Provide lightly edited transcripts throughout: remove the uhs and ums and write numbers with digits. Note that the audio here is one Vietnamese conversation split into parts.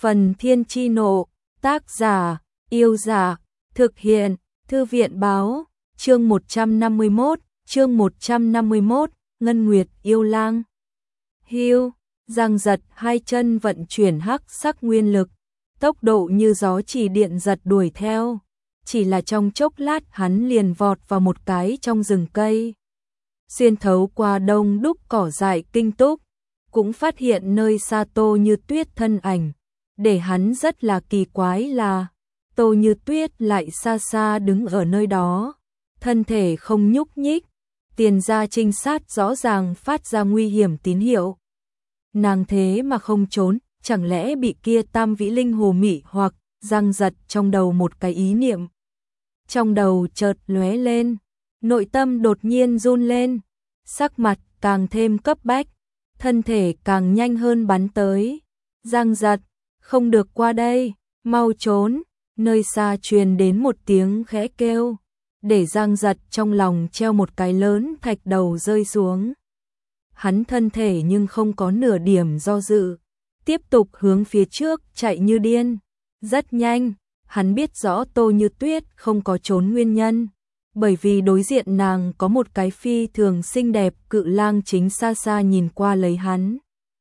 Phần Thiên Chi Nộ, tác giả, Yêu Giả, thực hiện, Thư viện Báo, chương 151, Ngân Nguyệt Yêu Lang. Hưu, Giang Giật hai chân vận chuyển hắc sắc nguyên lực, tốc độ như gió chỉ điện giật đuổi theo, chỉ là trong chốc lát hắn liền vọt vào một cái trong rừng cây. Xuyên thấu qua đông đúc cỏ dại kinh túc, cũng phát hiện nơi xa Tô Như Tuyết thân ảnh, để hắn rất là kỳ quái là Tô Như Tuyết lại xa xa đứng ở nơi đó, thân thể không nhúc nhích, tiền gia trinh sát rõ ràng phát ra nguy hiểm tín hiệu. Nàng thế mà không trốn, chẳng lẽ bị kia Tam Vĩ Linh Hồ mị hoặc? Giang Giật trong đầu một cái ý niệm. Trong đầu chợt lóe lên, nội tâm đột nhiên run lên, sắc mặt càng thêm cấp bách, thân thể càng nhanh hơn bắn tới. Giang Giật, không được qua đây, mau trốn, nơi xa truyền đến một tiếng khẽ kêu, để Giang Giật trong lòng treo một cái lớn thạch đầu rơi xuống. Hắn thân thể nhưng không có nửa điểm do dự, tiếp tục hướng phía trước chạy như điên. Rất nhanh, hắn biết rõ Tô Như Tuyết không có trốn nguyên nhân, bởi vì đối diện nàng có một cái phi thường xinh đẹp cự lang chính xa xa nhìn qua lấy hắn.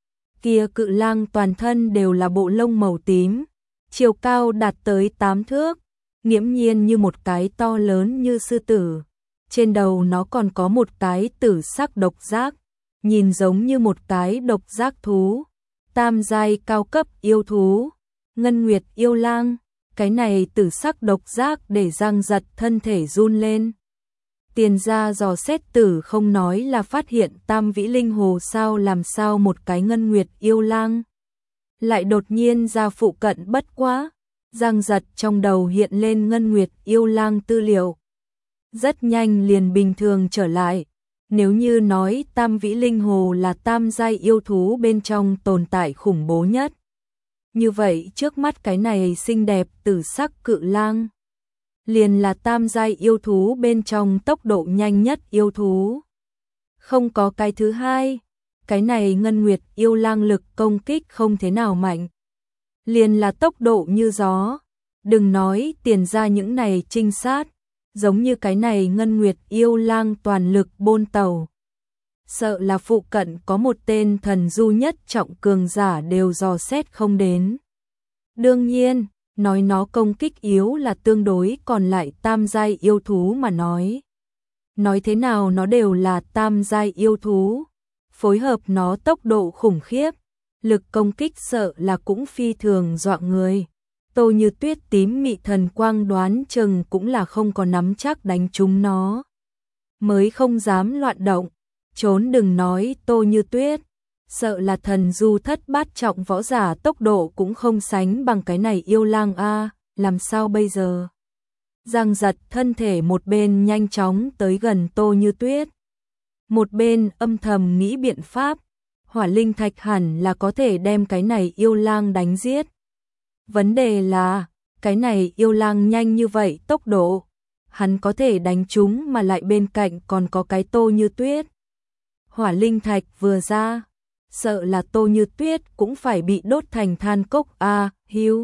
Kia cự lang toàn thân đều là bộ lông màu tím, chiều cao đạt tới 8 thước, nghiễm nhiên như một cái to lớn như sư tử. Trên đầu nó còn có một cái tử sắc độc giác, nhìn giống như một cái độc giác thú, tam giai cao cấp yêu thú, Ngân Nguyệt Yêu Lang. Cái này tử sắc độc giác để Giang Giật thân thể run lên. Tiền gia dò xét tử không nói là phát hiện Tam Vĩ Linh Hồ sao làm sao một cái Ngân Nguyệt Yêu Lang lại đột nhiên ra phụ cận bất quá. Giang Giật trong đầu hiện lên Ngân Nguyệt Yêu Lang tư liệu, rất nhanh liền bình thường trở lại. Nếu như nói Tam Vĩ Linh Hồ là tam giai yêu thú bên trong tồn tại khủng bố nhất, như vậy trước mắt cái này xinh đẹp tử sắc cự lang liền là tam giai yêu thú bên trong tốc độ nhanh nhất yêu thú. Không có cái thứ hai, cái này Ngân Nguyệt Yêu Lang lực công kích không thế nào mạnh, liền là tốc độ như gió. Đừng nói tiền ra những này trinh sát, giống như cái này Ngân Nguyệt Yêu Lang toàn lực bôn tàu, sợ là phụ cận có một tên thần du nhất trọng cường giả đều dò xét không đến. Đương nhiên, nói nó công kích yếu là tương đối, còn lại tam giai yêu thú mà nói thế nào nó đều là tam giai yêu thú, phối hợp nó tốc độ khủng khiếp, lực công kích sợ là cũng phi thường dọa người. Tô Như Tuyết tím mị thần quang đoán chừng cũng là không có nắm chắc đánh trúng nó, mới không dám loạn động. Trốn đừng nói Tô Như Tuyết, sợ là thần du thất bát trọng võ giả tốc độ cũng không sánh bằng cái này yêu lang a, làm sao bây giờ? Giang Giật thân thể một bên nhanh chóng tới gần Tô Như Tuyết, một bên âm thầm nghĩ biện pháp, hỏa linh thạch hẳn là có thể đem cái này yêu lang đánh giết. Vấn đề là, cái này yêu lang nhanh như vậy tốc độ, hắn có thể đánh trúng mà lại bên cạnh còn có cái Tô Như Tuyết. Hỏa linh thạch vừa ra, sợ là Tô Như Tuyết cũng phải bị đốt thành than cốc a. Hưu.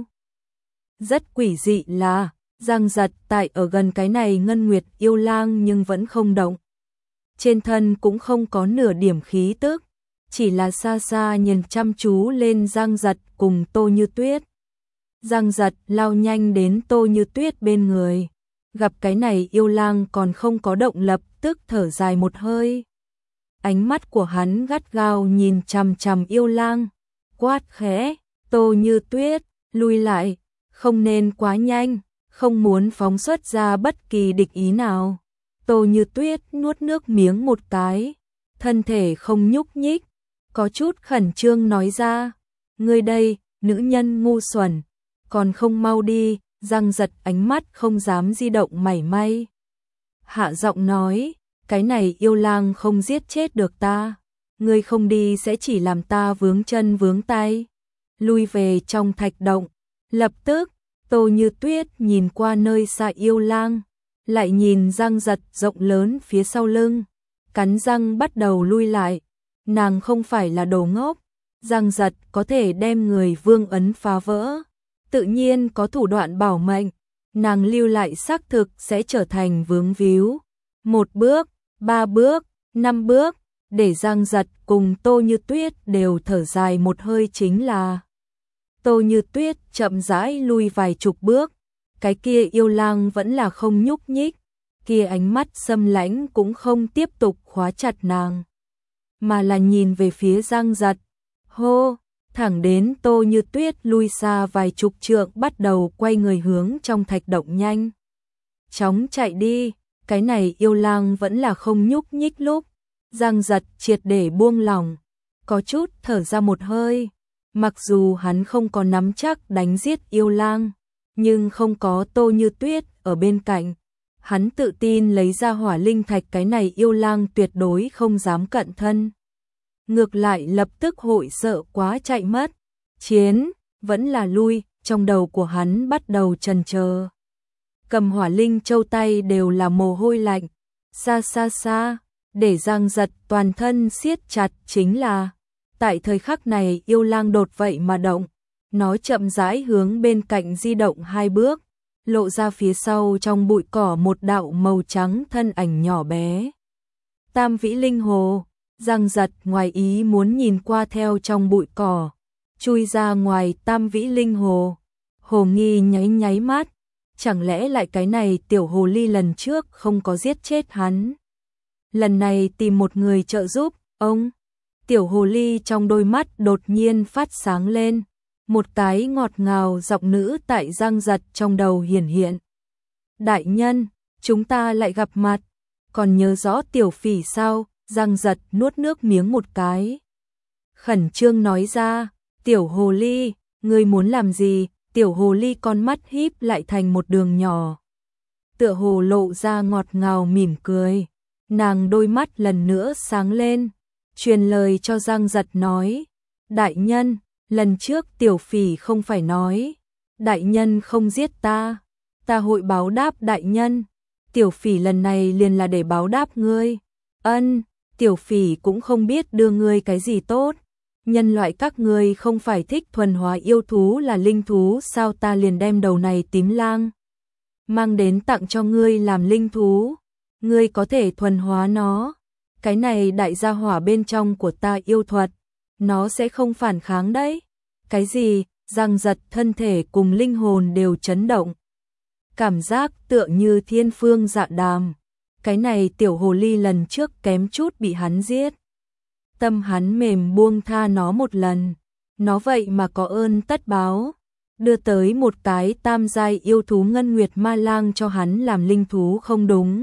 Rất quỷ dị là, Giang Giật tại ở gần cái này Ngân Nguyệt Yêu Lang nhưng vẫn không động. Trên thân cũng không có nửa điểm khí tức, chỉ là xa xa nhìn chăm chú lên Giang Giật cùng Tô Như Tuyết. Giang Giật lao nhanh đến Tô Như Tuyết bên người, gặp cái này yêu lang còn không có động, lập tức thở dài một hơi. Ánh mắt của hắn gắt gao nhìn chằm chằm yêu lang, quát khẽ, Tô Như Tuyết, lui lại, không nên quá nhanh, không muốn phóng xuất ra bất kỳ địch ý nào. Tô Như Tuyết nuốt nước miếng một cái, thân thể không nhúc nhích, có chút khẩn trương nói ra, ngươi đây, nữ nhân ngu xuẩn, còn không mau đi. Giang Giật ánh mắt không dám di động mảy may, hạ giọng nói, cái này yêu lang không giết chết được ta, ngươi không đi sẽ chỉ làm ta vướng chân vướng tay. Lui về trong thạch động. Lập tức, Tô Như Tuyết nhìn qua nơi xa yêu lang, lại nhìn Giang Giật rộng lớn phía sau lưng, cắn răng bắt đầu lui lại. Nàng không phải là đồ ngốc, Giang Giật có thể đem người vương ấn phá vỡ, tự nhiên có thủ đoạn bảo mệnh, nàng lưu lại xác thực sẽ trở thành vướng víu. 1 bước, 3 bước, 5 bước, để Giang Giật cùng Tô Như Tuyết đều thở dài một hơi chính là. Tô Như Tuyết chậm rãi lui vài chục bước, cái kia yêu lang vẫn là không nhúc nhích, kia ánh mắt xâm lãnh cũng không tiếp tục khóa chặt nàng, mà là nhìn về phía Giang Giật. Hô, thẳng đến Tô Như Tuyết lui xa vài chục trượng bắt đầu quay người hướng trong thạch động nhanh chóng chạy đi, cái này yêu lang vẫn là không nhúc nhích lúc. Giang Giật triệt để buông lỏng, có chút thở ra một hơi, mặc dù hắn không có nắm chắc đánh giết yêu lang, nhưng không có Tô Như Tuyết ở bên cạnh, hắn tự tin lấy ra hỏa linh thạch, cái này yêu lang tuyệt đối không dám cận thân. Ngược lại lập tức hội sợ quá chạy mất, chiến, vẫn là lui, trong đầu của hắn bắt đầu chần chờ. Cầm hỏa linh châu tay đều là mồ hôi lạnh, xa xa xa, để Giang Giật toàn thân siết chặt chính là, tại thời khắc này yêu lang đột vậy mà động, nó chậm rãi hướng bên cạnh di động 2 bước, lộ ra phía sau trong bụi cỏ một đạo màu trắng thân ảnh nhỏ bé. Tam Vĩ Linh Hồ. Giang Giật ngoài ý muốn nhìn qua theo trong bụi cỏ, chui ra ngoài Tam Vĩ Linh Hồ. Hồ Nghi nháy nháy mắt, chẳng lẽ lại cái này tiểu hồ ly lần trước không có giết chết hắn. Lần này tìm một người trợ giúp, ông. Tiểu hồ ly trong đôi mắt đột nhiên phát sáng lên, một cái ngọt ngào giọng nữ tại Giang Giật trong đầu hiển hiện. Đại nhân, chúng ta lại gặp mặt, còn nhớ rõ tiểu phỉ sao? Giang Giật nuốt nước miếng một cái, khẩn trương nói ra, tiểu hồ ly, ngươi muốn làm gì? Tiểu hồ ly con mắt híp lại thành một đường nhỏ, tựa hồ lộ ra ngọt ngào mỉm cười, nàng đôi mắt lần nữa sáng lên, truyền lời cho Giang Giật nói, đại nhân, lần trước tiểu phỉ không phải nói, đại nhân không giết ta, ta hội báo đáp đại nhân, tiểu phỉ lần này liền là để báo đáp ngươi. Ân. Tiểu phỉ cũng không biết đưa ngươi cái gì tốt, nhân loại các ngươi không phải thích thuần hóa yêu thú là linh thú sao, ta liền đem đầu này tím lang mang đến tặng cho ngươi làm linh thú, ngươi có thể thuần hóa nó, cái này đại gia hỏa bên trong của ta yêu thuật, nó sẽ không phản kháng đấy. Cái gì? Giang Giật thân thể cùng linh hồn đều chấn động, cảm giác tựa như thiên phương dạ đàm. Cái này tiểu hồ ly lần trước kém chút bị hắn giết, tâm hắn mềm buông tha nó một lần, nó vậy mà có ơn tất báo, đưa tới một cái tam giai yêu thú ngân nguyệt ma lang cho hắn làm linh thú không đúng.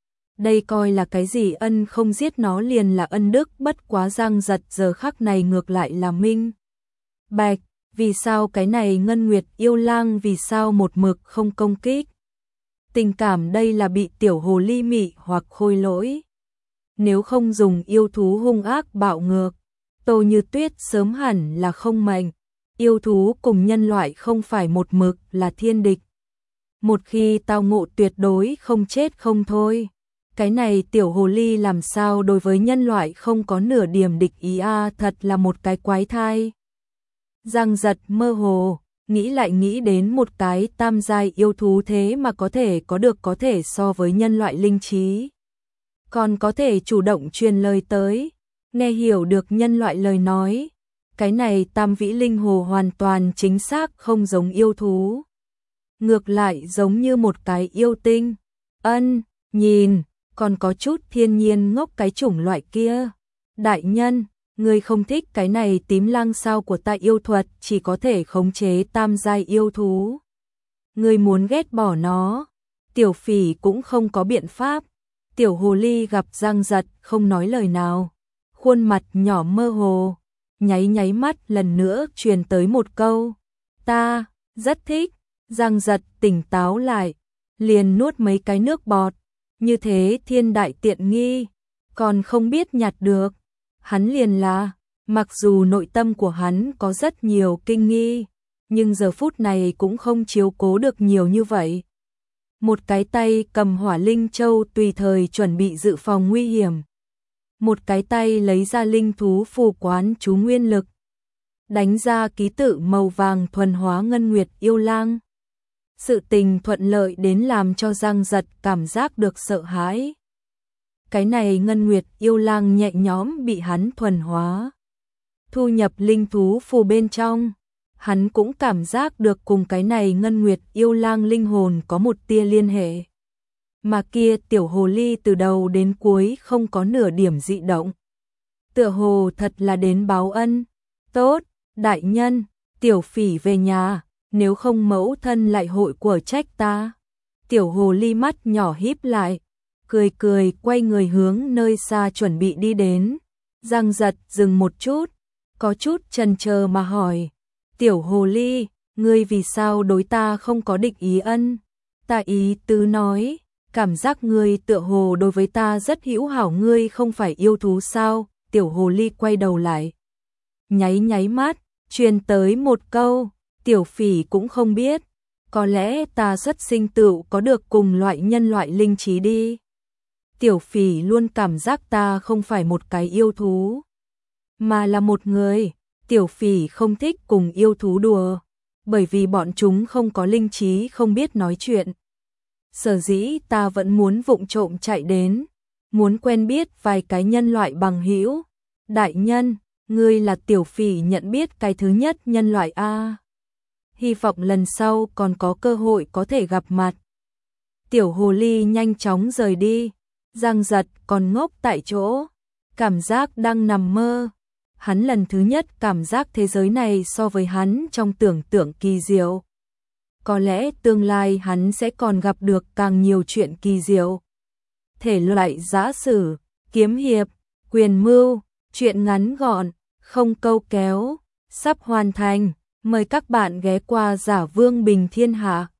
Đây coi là cái gì, ân không giết nó liền là ân đức, bất quá Giang Giật giờ khắc này ngược lại là minh bạch, vì sao cái này ngân nguyệt yêu lang vì sao một mực không công kích. Tình cảm đây là bị tiểu hồ ly mị hoặc khôi lỗi. Nếu không dùng yêu thú hung ác bạo ngược, Tô Như Tuyết sớm hẳn là không mệnh. Yêu thú cùng nhân loại không phải một mực là thiên địch. Một khi tao ngộ tuyệt đối không chết không thôi. Cái này tiểu hồ ly làm sao đối với nhân loại không có nửa điểm địch ý a, thật là một cái quái thai. Giang Giật mơ hồ, nghĩ lại nghĩ đến một cái tam giai yêu thú thế mà có thể so với nhân loại linh trí. Còn có thể chủ động truyền lời tới, nghe hiểu được nhân loại lời nói. Cái này Tam Vĩ Linh Hồ hoàn toàn chính xác không giống yêu thú. Ngược lại giống như một cái yêu tinh. Ân, nhìn, còn có chút thiên nhiên ngốc cái chủng loại kia. Đại nhân, ngươi không thích cái này tím lang sao, của ta yêu thuật chỉ có thể khống chế tam giai yêu thú. Ngươi muốn ghét bỏ nó, tiểu phỉ cũng không có biện pháp. Tiểu hồ ly gặp Giang Giật không nói lời nào, khuôn mặt nhỏ mơ hồ, nháy nháy mắt lần nữa truyền tới một câu, ta rất thích. Giang Giật tỉnh táo lại, liền nuốt mấy cái nước bọt, như thế thiên đại tiện nghi, còn không biết nhặt được. Hắn liền là, mặc dù nội tâm của hắn có rất nhiều kinh nghi, nhưng giờ phút này cũng không chiếu cố được nhiều như vậy. Một cái tay cầm hỏa linh châu tùy thời chuẩn bị dự phòng nguy hiểm. Một cái tay lấy ra linh thú phù quán chú nguyên lực, đánh ra ký tự màu vàng thuần hóa Ngân Nguyệt yêu lang. Sự tình thuận lợi đến làm cho Giang Giật cảm giác được sợ hãi. Cái này Ngân Nguyệt yêu lang nhẹ nhõm bị hắn thuần hóa. Thu nhập linh thú phù bên trong, hắn cũng cảm giác được cùng cái này Ngân Nguyệt yêu lang linh hồn có một tia liên hệ. Mà kia tiểu hồ ly từ đầu đến cuối không có nửa điểm dị động. Tựa hồ thật là đến báo ân. Tốt, đại nhân, tiểu phỉ về nhà, nếu không mẫu thân lại hội của trách ta. Tiểu hồ ly mắt nhỏ híp lại, cười cười quay người hướng nơi xa chuẩn bị đi đến. Giang Giật dừng một chút, có chút chần chờ mà hỏi. Tiểu hồ ly, ngươi vì sao đối ta không có địch ý ân? Ta ý tứ nói, cảm giác ngươi tựa hồ đối với ta rất hữu hảo, ngươi không phải yêu thú sao? Tiểu hồ ly quay đầu lại, nháy nháy mắt, truyền tới một câu, tiểu phỉ cũng không biết, có lẽ ta xuất sinh tựu có được cùng loại nhân loại linh trí đi. Tiểu phỉ luôn cảm giác ta không phải một cái yêu thú, mà là một người. Tiểu phỉ không thích cùng yêu thú đùa, bởi vì bọn chúng không có linh trí, không biết nói chuyện. Sở dĩ ta vẫn muốn vụng trộm chạy đến, muốn quen biết vài cái nhân loại bằng hữu. Đại nhân, ngươi là tiểu phỉ nhận biết cái thứ nhất nhân loại a. Hy vọng lần sau còn có cơ hội có thể gặp mặt. Tiểu hồ ly nhanh chóng rời đi, Giang Giật còn ngốc tại chỗ, cảm giác đang nằm mơ. Hắn lần thứ nhất cảm giác thế giới này so với hắn trong tưởng tượng kỳ diệu. Có lẽ tương lai hắn sẽ còn gặp được càng nhiều chuyện kỳ diệu. Thể loại giã sử, kiếm hiệp, quyền mưu, chuyện ngắn gọn, không câu kéo, sắp hoàn thành. Mời các bạn ghé qua Giả Vương Bình Thiên Hạ.